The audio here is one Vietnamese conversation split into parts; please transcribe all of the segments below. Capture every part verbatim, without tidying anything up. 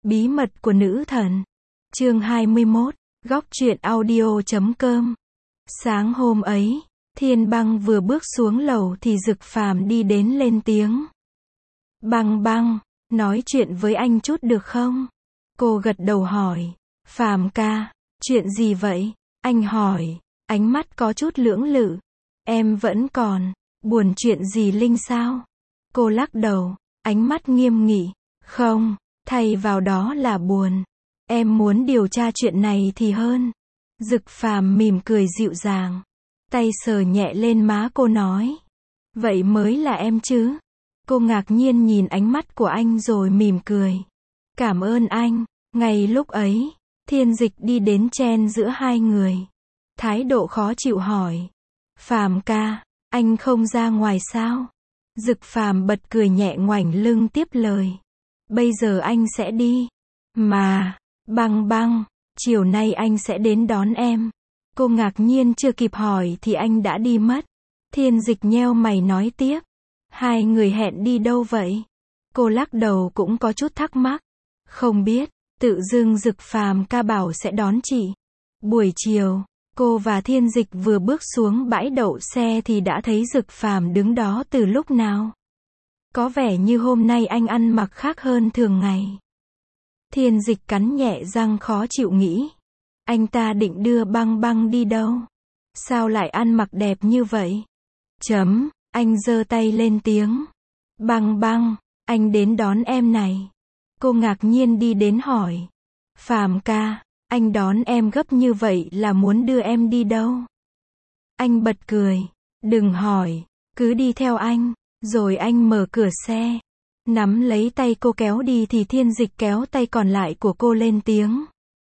Bí mật của nữ thần. Chương hai mươi mốt, góc truyện audio chấm com. Sáng hôm ấy, Thiên Băng vừa bước xuống lầu thì Dực Phàm đi đến lên tiếng. Băng băng, nói chuyện với anh chút được không? Cô gật đầu hỏi. Phàm ca, chuyện gì vậy? Anh hỏi, ánh mắt có chút lưỡng lự. Em vẫn còn buồn chuyện gì Linh sao? Cô lắc đầu, ánh mắt nghiêm nghị. Không, thay vào đó là buồn. Em muốn điều tra chuyện này thì hơn. Dực Phàm mỉm cười dịu dàng, tay sờ nhẹ lên má cô nói. Vậy mới là em chứ? Cô ngạc nhiên nhìn ánh mắt của anh rồi mỉm cười. Cảm ơn anh. Ngay lúc ấy, Thiên Dịch đi đến chen giữa hai người. Thái độ khó chịu hỏi. Phàm ca, anh không ra ngoài sao? Dực Phàm bật cười nhẹ ngoảnh lưng tiếp lời. Bây giờ anh sẽ đi. Mà, băng băng, chiều nay anh sẽ đến đón em. Cô ngạc nhiên chưa kịp hỏi thì anh đã đi mất. Thiên Dịch nheo mày nói tiếp. Hai người hẹn đi đâu vậy? Cô lắc đầu cũng có chút thắc mắc. Không biết, tự dưng Dực Phàm ca bảo sẽ đón chị. Buổi chiều, cô và Thiên Dịch vừa bước xuống bãi đậu xe thì đã thấy Dực Phàm đứng đó từ lúc nào. Có vẻ như hôm nay anh ăn mặc khác hơn thường ngày. Thiên Dịch cắn nhẹ răng khó chịu nghĩ. Anh ta định đưa băng băng đi đâu? Sao lại ăn mặc đẹp như vậy? Chấm, anh giơ tay lên tiếng. Băng băng, anh đến đón em này. Cô ngạc nhiên đi đến hỏi. Phàm ca, anh đón em gấp như vậy là muốn đưa em đi đâu? Anh bật cười. Đừng hỏi, cứ đi theo anh. Rồi anh mở cửa xe, nắm lấy tay cô kéo đi thì Thiên Dịch kéo tay còn lại của cô lên tiếng.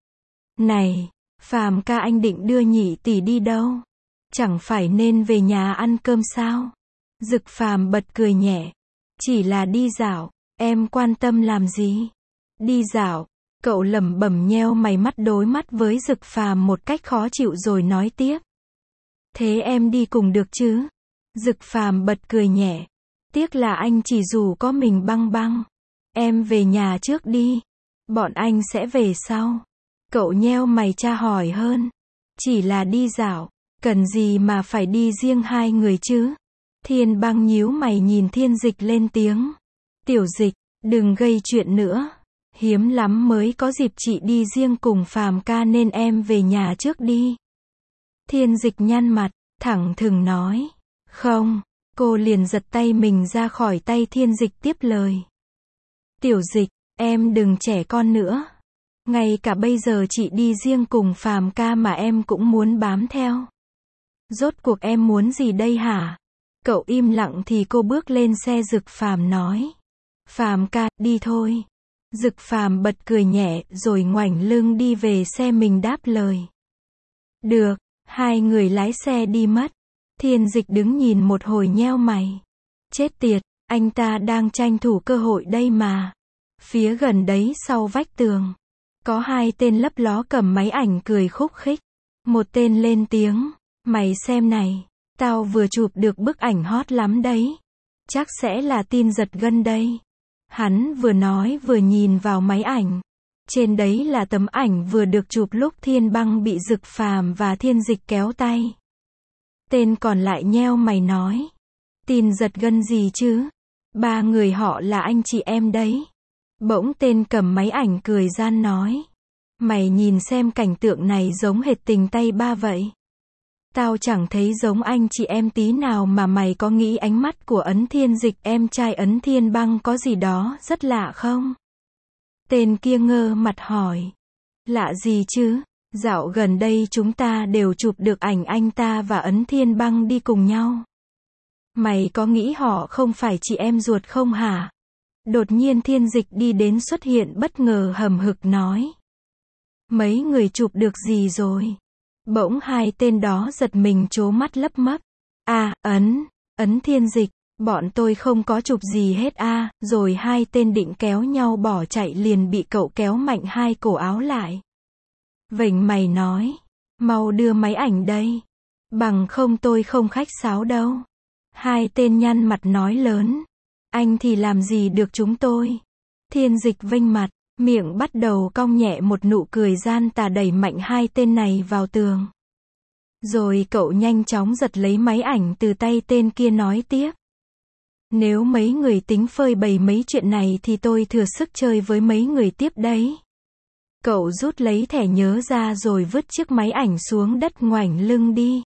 Này, Phàm ca anh định đưa nhị tỷ đi đâu? Chẳng phải nên về nhà ăn cơm sao? Dực Phàm bật cười nhẹ. Chỉ là đi dạo, em quan tâm làm gì? Đi dạo, cậu lẩm bẩm nheo mày mắt đối mắt với Dực Phàm một cách khó chịu rồi nói tiếp. Thế em đi cùng được chứ? Dực Phàm bật cười nhẹ. Tiếc là anh chỉ rủ có mình băng băng. Em về nhà trước đi. Bọn anh sẽ về sau. Cậu nheo mày tra hỏi hơn. Chỉ là đi dạo, cần gì mà phải đi riêng hai người chứ? Thiên Băng nhíu mày nhìn Thiên Dịch lên tiếng. Tiểu Dịch, đừng gây chuyện nữa. Hiếm lắm mới có dịp chị đi riêng cùng Phàm ca nên em về nhà trước đi. Thiên Dịch nhăn mặt, thẳng thừng nói. Không. Cô liền giật tay mình ra khỏi tay Thiên Dịch tiếp lời. Tiểu Dịch, em đừng trẻ con nữa. Ngay cả bây giờ chị đi riêng cùng Phàm ca mà em cũng muốn bám theo. Rốt cuộc em muốn gì đây hả? Cậu im lặng thì cô bước lên xe Dực Phàm nói. Phàm ca, đi thôi. Dực Phàm bật cười nhẹ rồi ngoảnh lưng đi về xe mình đáp lời. Được, hai người lái xe đi mất. Thiên Dịch đứng nhìn một hồi nheo mày. Chết tiệt, anh ta đang tranh thủ cơ hội đây mà. Phía gần đấy sau vách tường, có hai tên lấp ló cầm máy ảnh cười khúc khích. Một tên lên tiếng. Mày xem này, tao vừa chụp được bức ảnh hot lắm đấy. Chắc sẽ là tin giật gân đây. Hắn vừa nói vừa nhìn vào máy ảnh. Trên đấy là tấm ảnh vừa được chụp lúc Thiên Băng bị Dực Phàm và Thiên Dịch kéo tay. Tên còn lại nheo mày nói. Tin giật gân gì chứ? Ba người họ là anh chị em đấy. Bỗng tên cầm máy ảnh cười gian nói. Mày nhìn xem cảnh tượng này giống hệt Tình Tay Ba vậy. Tao chẳng thấy giống anh chị em tí nào mà mày có nghĩ ánh mắt của Ấn Thiên Dịch em trai Ấn Thiên Băng có gì đó rất lạ không? Tên kia ngơ mặt hỏi. Lạ gì chứ? Dạo gần đây chúng ta đều chụp được ảnh anh ta và Ấn Thiên Băng đi cùng nhau. Mày có nghĩ họ không phải chị em ruột không hả? Đột nhiên Thiên Dịch đi đến xuất hiện bất ngờ hầm hực nói. Mấy người chụp được gì rồi? Bỗng hai tên đó giật mình trố mắt lấp mấp. À, Ấn, Ấn Thiên Dịch, bọn tôi không có chụp gì hết a. À. Rồi hai tên định kéo nhau bỏ chạy liền bị cậu kéo mạnh hai cổ áo lại. Vểnh mày nói. Mau đưa máy ảnh đây. Bằng không tôi không khách sáo đâu. Hai tên nhăn mặt nói lớn. Anh thì làm gì được chúng tôi? Thiên Dịch vênh mặt. Miệng bắt đầu cong nhẹ một nụ cười gian tà đẩy mạnh hai tên này vào tường. Rồi cậu nhanh chóng giật lấy máy ảnh từ tay tên kia nói tiếp. Nếu mấy người tính phơi bày mấy chuyện này thì tôi thừa sức chơi với mấy người tiếp đấy. Cậu rút lấy thẻ nhớ ra rồi vứt chiếc máy ảnh xuống đất ngoảnh lưng đi.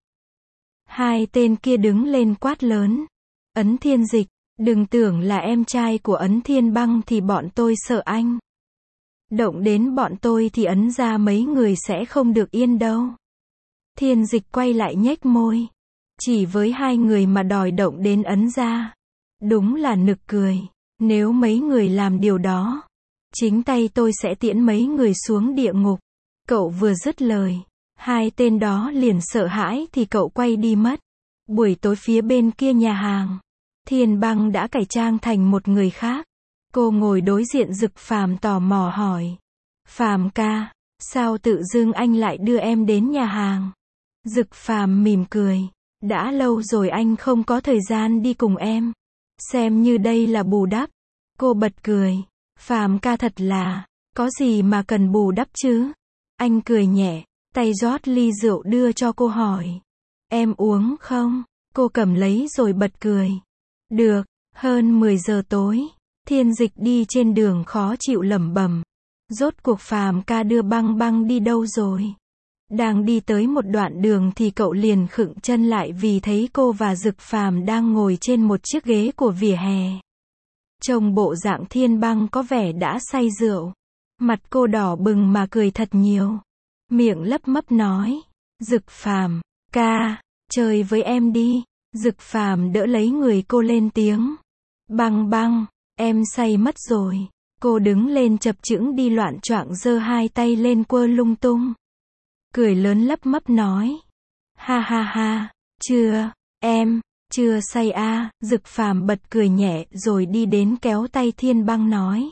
Hai tên kia đứng lên quát lớn. Ấn Thiên Dịch, đừng tưởng là em trai của Ấn Thiên Băng thì bọn tôi sợ anh. Động đến bọn tôi thì ấn ra mấy người sẽ không được yên đâu. Thiên Dịch quay lại nhếch môi. Chỉ với hai người mà đòi động đến ấn ra. Đúng là nực cười. Nếu mấy người làm điều đó, chính tay tôi sẽ tiễn mấy người xuống địa ngục. Cậu vừa dứt lời, hai tên đó liền sợ hãi thì cậu quay đi mất. Buổi tối phía bên kia nhà hàng, Thiên Băng đã cải trang thành một người khác. Cô ngồi đối diện Dực Phàm tò mò hỏi. Phàm ca, sao tự dưng anh lại đưa em đến nhà hàng? Dực Phàm mỉm cười. Đã lâu rồi anh không có thời gian đi cùng em. Xem như đây là bù đắp. Cô bật cười. Phàm ca thật là, có gì mà cần bù đắp chứ? Anh cười nhẹ, tay rót ly rượu đưa cho cô hỏi. Em uống không? Cô cầm lấy rồi bật cười. Được, hơn mười giờ tối. Thiên Dịch đi trên đường khó chịu lẩm bẩm. Rốt cuộc Phàm ca đưa Băng Băng đi đâu rồi? Đang đi tới một đoạn đường thì cậu liền khựng chân lại vì thấy cô và Dực Phàm đang ngồi trên một chiếc ghế của vỉa hè. Trông bộ dạng Thiên Băng có vẻ đã say rượu. Mặt cô đỏ bừng mà cười thật nhiều. Miệng lấp mấp nói. Dực Phàm, ca, chơi với em đi. Dực Phàm đỡ lấy người cô lên tiếng. Băng Băng, em say mất rồi. Cô đứng lên chập chững đi loạn choạng giơ hai tay lên quơ lung tung. Cười lớn lấp mấp nói. Ha ha ha, chưa, em, chưa say à, Dực Phàm bật cười nhẹ rồi đi đến kéo tay Thiên Băng nói.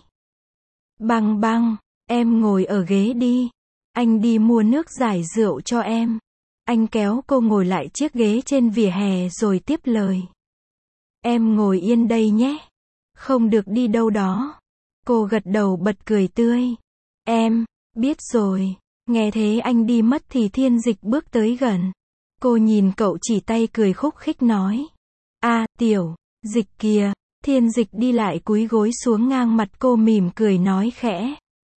Băng Băng, em ngồi ở ghế đi. Anh đi mua nước giải rượu cho em. Anh kéo cô ngồi lại chiếc ghế trên vỉa hè rồi tiếp lời. Em ngồi yên đây nhé. Không được đi đâu đó. Cô gật đầu bật cười tươi. Em, biết rồi. Nghe thế anh đi mất thì Thiên Dịch bước tới gần. Cô nhìn cậu chỉ tay cười khúc khích nói. A, tiểu, Dịch kìa. Thiên Dịch đi lại cúi gối xuống ngang mặt cô mỉm cười nói khẽ.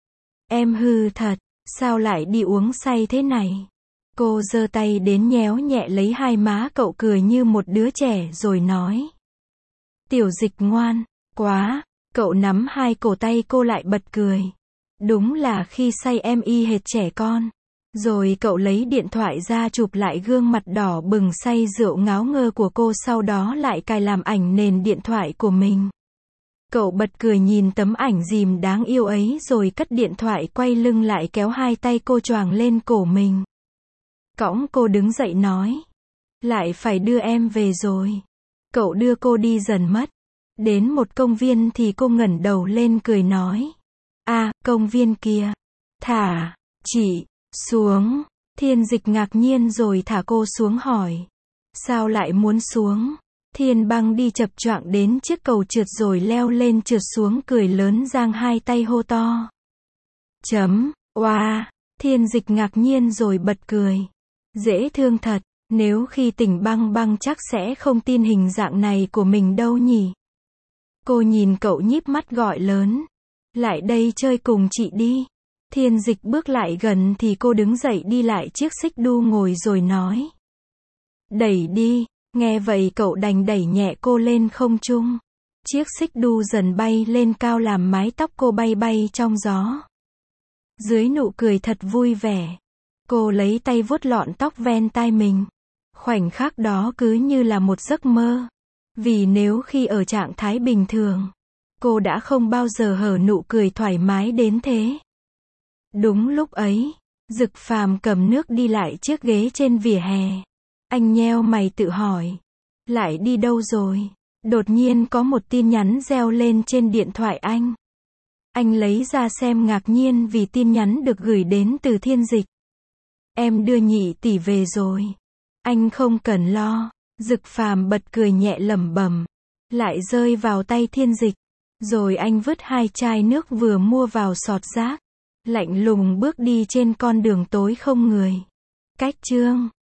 Em hư thật, sao lại đi uống say thế này? Cô giơ tay đến nhéo nhẹ lấy hai má cậu cười như một đứa trẻ rồi nói. Tiểu Dịch ngoan, quá. Cậu nắm hai cổ tay cô lại bật cười. Đúng là khi say em y hệt trẻ con. Rồi cậu lấy điện thoại ra chụp lại gương mặt đỏ bừng say rượu ngáo ngơ của cô, sau đó lại cài làm ảnh nền điện thoại của mình. Cậu bật cười nhìn tấm ảnh dìm đáng yêu ấy rồi cất điện thoại quay lưng lại kéo hai tay cô choàng lên cổ mình. Cõng cô đứng dậy nói. Lại phải đưa em về rồi. Cậu đưa cô đi dần mất. Đến một công viên thì cô ngẩng đầu lên cười nói. À, công viên kia. Thả, chị, xuống. Thiên Dịch ngạc nhiên rồi thả cô xuống hỏi. Sao lại muốn xuống? Thiên Băng đi chập choạng đến chiếc cầu trượt rồi leo lên trượt xuống cười lớn giang hai tay hô to. Chấm, oa. Thiên Dịch ngạc nhiên rồi bật cười. Dễ thương thật, nếu khi tỉnh Băng Băng chắc sẽ không tin hình dạng này của mình đâu nhỉ. Cô nhìn cậu nhíp mắt gọi lớn. Lại đây chơi cùng chị đi. Thiên Dịch bước lại gần thì cô đứng dậy đi lại chiếc xích đu ngồi rồi nói. Đẩy đi. Nghe vậy cậu đành đẩy nhẹ cô lên không trung. Chiếc xích đu dần bay lên cao làm mái tóc cô bay bay trong gió. Dưới nụ cười thật vui vẻ, cô lấy tay vuốt lọn tóc ven tai mình. Khoảnh khắc đó cứ như là một giấc mơ. Vì nếu khi ở trạng thái bình thường, cô đã không bao giờ hở nụ cười thoải mái đến thế. Đúng lúc ấy, Dực Phàm cầm nước đi lại chiếc ghế trên vỉa hè. Anh nheo mày tự hỏi. Lại đi đâu rồi? Đột nhiên có một tin nhắn reo lên trên điện thoại anh. Anh lấy ra xem ngạc nhiên vì tin nhắn được gửi đến từ Thiên Dịch. Em đưa nhị tỷ về rồi. Anh không cần lo. Dực Phàm bật cười nhẹ lẩm bẩm. Lại rơi vào tay Thiên Dịch. Rồi anh vứt hai chai nước vừa mua vào sọt rác. Lạnh lùng bước đi trên con đường tối không người. Cách chương